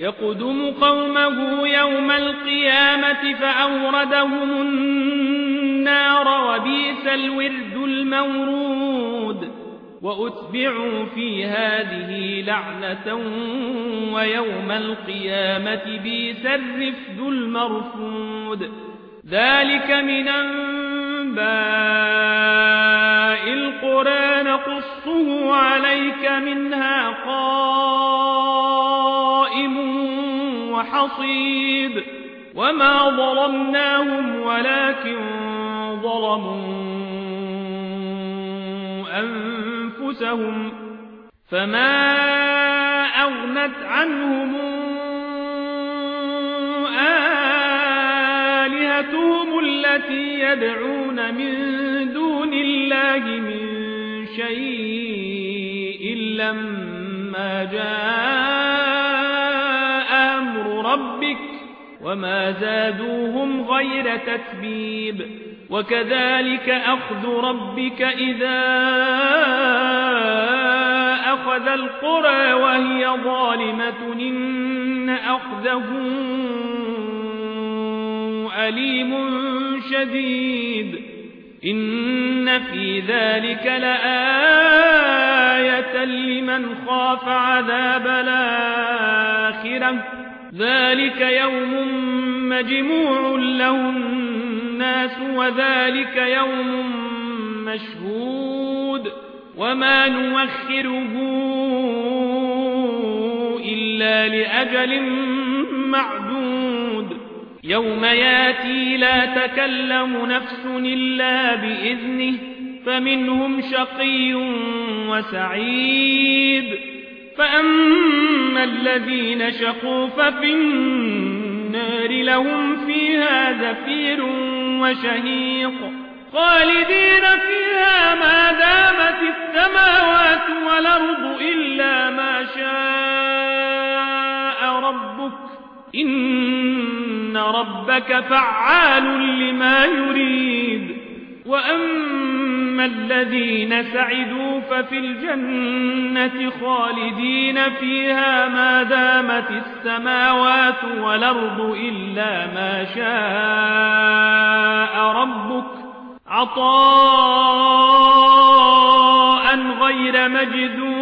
يقدم قومه يوم القيامة فأوردهم النار وبئس الورد المورود وأتبعوا في هذه لعنة ويوم القيامة بئس الرفد المرفود ذلك من أنباء القرى نقصه عليك منها قائم وحصيد وما ظلمناهم ولكن ظلموا أنفسهم فما أغنت عنهم آلهتهم التي يدعون من دون الله من شيء لما جاء أمر ربك وما زادوهم غير تتبيب وكذلك أخذ ربك إذا أخذ القرى وهي ظالمة إن أخذه أليم شديد إن في ذلك لآية لمن خاف عذاب الآخرة ذلك يوم مجموع له الناس وذلك يوم مشهود وما نوخره إلا لأجل معدود يوم ياتي لا تكلم نفس إلا بإذنه فمنهم شقي وسعيد فأما الذين شقوا ففي النار لهم فيها زفير وشهيق خالدين فيها ما دامت السماوات والأرض إلا ما شاء ربك إن ربك فعال لما يريد وأما الذين سعدوا ففي الجنة خالدين فيها ما دامت السماوات والأرض إلا ما شاء ربك عطاء غير مجدود